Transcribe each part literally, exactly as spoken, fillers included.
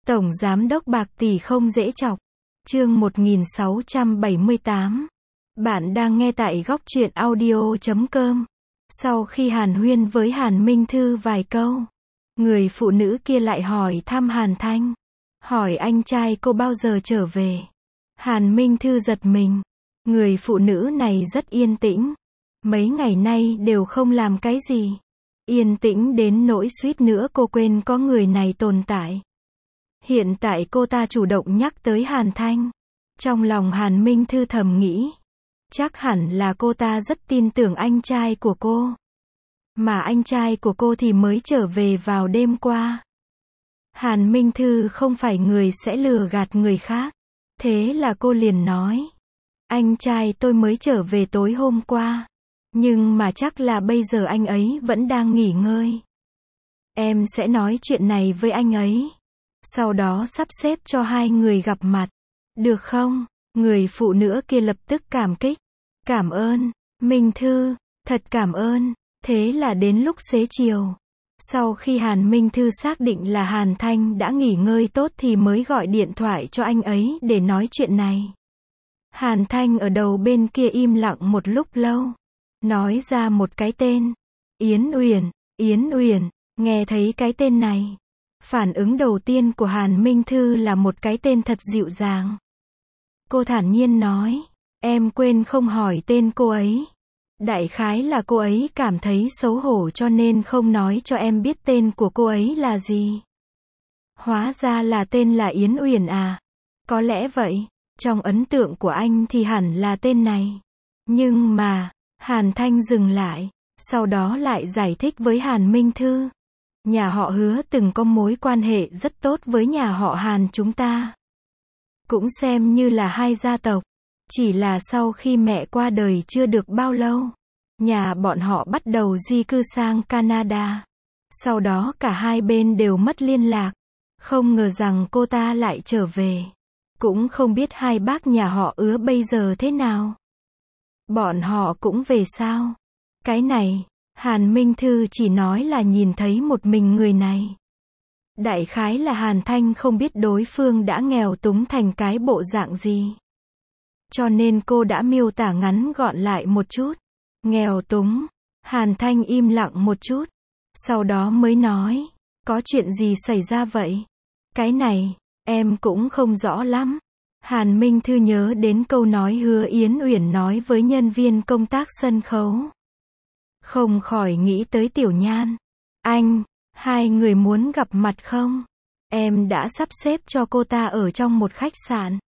Tổng giám đốc bạc tỷ không dễ chọc. Chương một nghìn sáu trăm bảy mươi tám. Bạn đang nghe tại góc truyện audio chấm com. Sau khi hàn huyên với Hàn Minh Thư vài câu, người phụ nữ kia lại hỏi thăm Hàn Thanh. Hỏi anh trai cô bao giờ trở về. Hàn Minh Thư giật mình. Người phụ nữ này rất yên tĩnh. Mấy ngày nay đều không làm cái gì. Yên tĩnh đến nỗi suýt nữa cô quên có người này tồn tại. Hiện tại cô ta chủ động nhắc tới Hàn Thanh. Trong lòng Hàn Minh Thư thầm nghĩ. Chắc hẳn là cô ta rất tin tưởng anh trai của cô. Mà anh trai của cô thì mới trở về vào đêm qua. Hàn Minh Thư không phải người sẽ lừa gạt người khác. Thế là cô liền nói. Anh trai tôi mới trở về tối hôm qua. Nhưng mà chắc là bây giờ anh ấy vẫn đang nghỉ ngơi. Em sẽ nói chuyện này với anh ấy. Sau đó sắp xếp cho hai người gặp mặt. Được không? Người phụ nữ kia lập tức cảm kích. Cảm ơn, Minh Thư, thật cảm ơn. Thế là đến lúc xế chiều. Sau khi Hàn Minh Thư xác định là Hàn Thanh đã nghỉ ngơi tốt thì mới gọi điện thoại cho anh ấy để nói chuyện này. Hàn Thanh ở đầu bên kia im lặng một lúc lâu. Nói ra một cái tên. Yến Uyển, Yến Uyển, nghe thấy cái tên này. Phản ứng đầu tiên của Hàn Minh Thư là một cái tên thật dịu dàng. Cô thản nhiên nói, em quên không hỏi tên cô ấy. Đại khái là cô ấy cảm thấy xấu hổ cho nên không nói cho em biết tên của cô ấy là gì. Hóa ra là tên là Yến Uyển à. Có lẽ vậy, trong ấn tượng của anh thì hẳn là tên này. Nhưng mà, Hàn Thanh dừng lại, sau đó lại giải thích với Hàn Minh Thư. Nhà họ Hứa từng có mối quan hệ rất tốt với nhà họ Hàn chúng ta. Cũng xem như là hai gia tộc. Chỉ là sau khi mẹ qua đời chưa được bao lâu, nhà bọn họ bắt đầu di cư sang Canada. Sau đó cả hai bên đều mất liên lạc. Không ngờ rằng cô ta lại trở về. Cũng không biết hai bác nhà họ Hứa bây giờ thế nào. Bọn họ cũng về sao? Cái này, Hàn Minh Thư chỉ nói là nhìn thấy một mình người này. Đại khái là Hàn Thanh không biết đối phương đã nghèo túng thành cái bộ dạng gì. Cho nên cô đã miêu tả ngắn gọn lại một chút. Nghèo túng. Hàn Thanh im lặng một chút. Sau đó mới nói. Có chuyện gì xảy ra vậy? Cái này, em cũng không rõ lắm. Hàn Minh Thư nhớ đến câu nói Hứa Yến Uyển nói với nhân viên công tác sân khấu. Không khỏi nghĩ tới Tiểu Nhan. Anh, hai người muốn gặp mặt không? Em đã sắp xếp cho cô ta ở trong một khách sạn.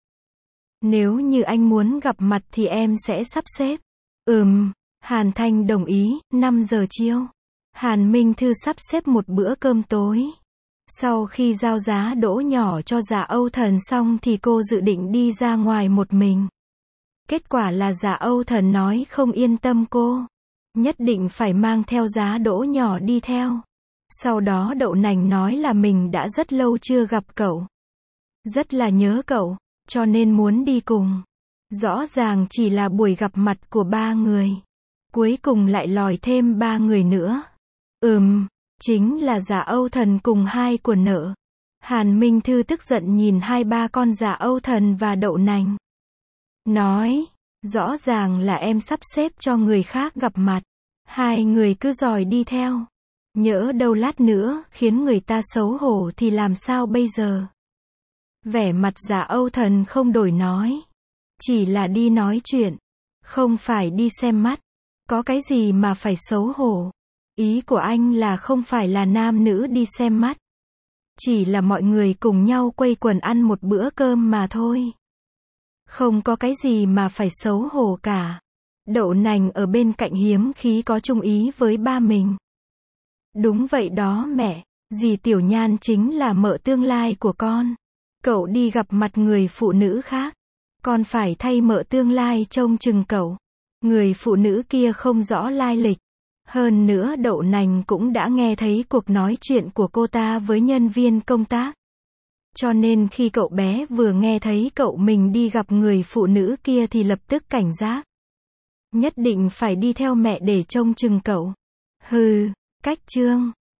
Nếu như anh muốn gặp mặt thì em sẽ sắp xếp. Ừm, Hàn Thanh đồng ý, năm giờ chiều. Hàn Minh Thư sắp xếp một bữa cơm tối. Sau khi giao giá đỗ nhỏ cho Dạ Âu Thần xong thì cô dự định đi ra ngoài một mình. Kết quả là Dạ Âu Thần nói không yên tâm cô. Nhất định phải mang theo giá đỗ nhỏ đi theo. Sau đó Đậu Nành nói là mình đã rất lâu chưa gặp cậu. Rất là nhớ cậu, cho nên muốn đi cùng. Rõ ràng chỉ là buổi gặp mặt của ba người. Cuối cùng lại lòi thêm ba người nữa. Ừm, chính là Dạ Âu Thần cùng hai của nợ. Hàn Minh Thư tức giận nhìn hai ba con Dạ Âu Thần và Đậu Nành. Nói, rõ ràng là em sắp xếp cho người khác gặp mặt. Hai người cứ dòi đi theo. Nhỡ đâu lát nữa khiến người ta xấu hổ thì làm sao bây giờ? Vẻ mặt Dạ Âu Thần không đổi nói. Chỉ là đi nói chuyện. Không phải đi xem mắt. Có cái gì mà phải xấu hổ? Ý của anh là không phải là nam nữ đi xem mắt. Chỉ là mọi người cùng nhau quây quần ăn một bữa cơm mà thôi. Không có cái gì mà phải xấu hổ cả. Đậu Nành ở bên cạnh hiếm khí có chung ý với ba mình. Đúng vậy đó mẹ, dì Tiểu Nhan chính là mợ tương lai của con. Cậu đi gặp mặt người phụ nữ khác. Con phải thay mợ tương lai trông chừng cậu. Người phụ nữ kia không rõ lai lịch. Hơn nữa Đậu Nành cũng đã nghe thấy cuộc nói chuyện của cô ta với nhân viên công tác. Cho nên khi cậu bé vừa nghe thấy cậu mình đi gặp người phụ nữ kia thì lập tức cảnh giác. Nhất định phải đi theo mẹ để trông chừng cậu. Hừ, cách trương.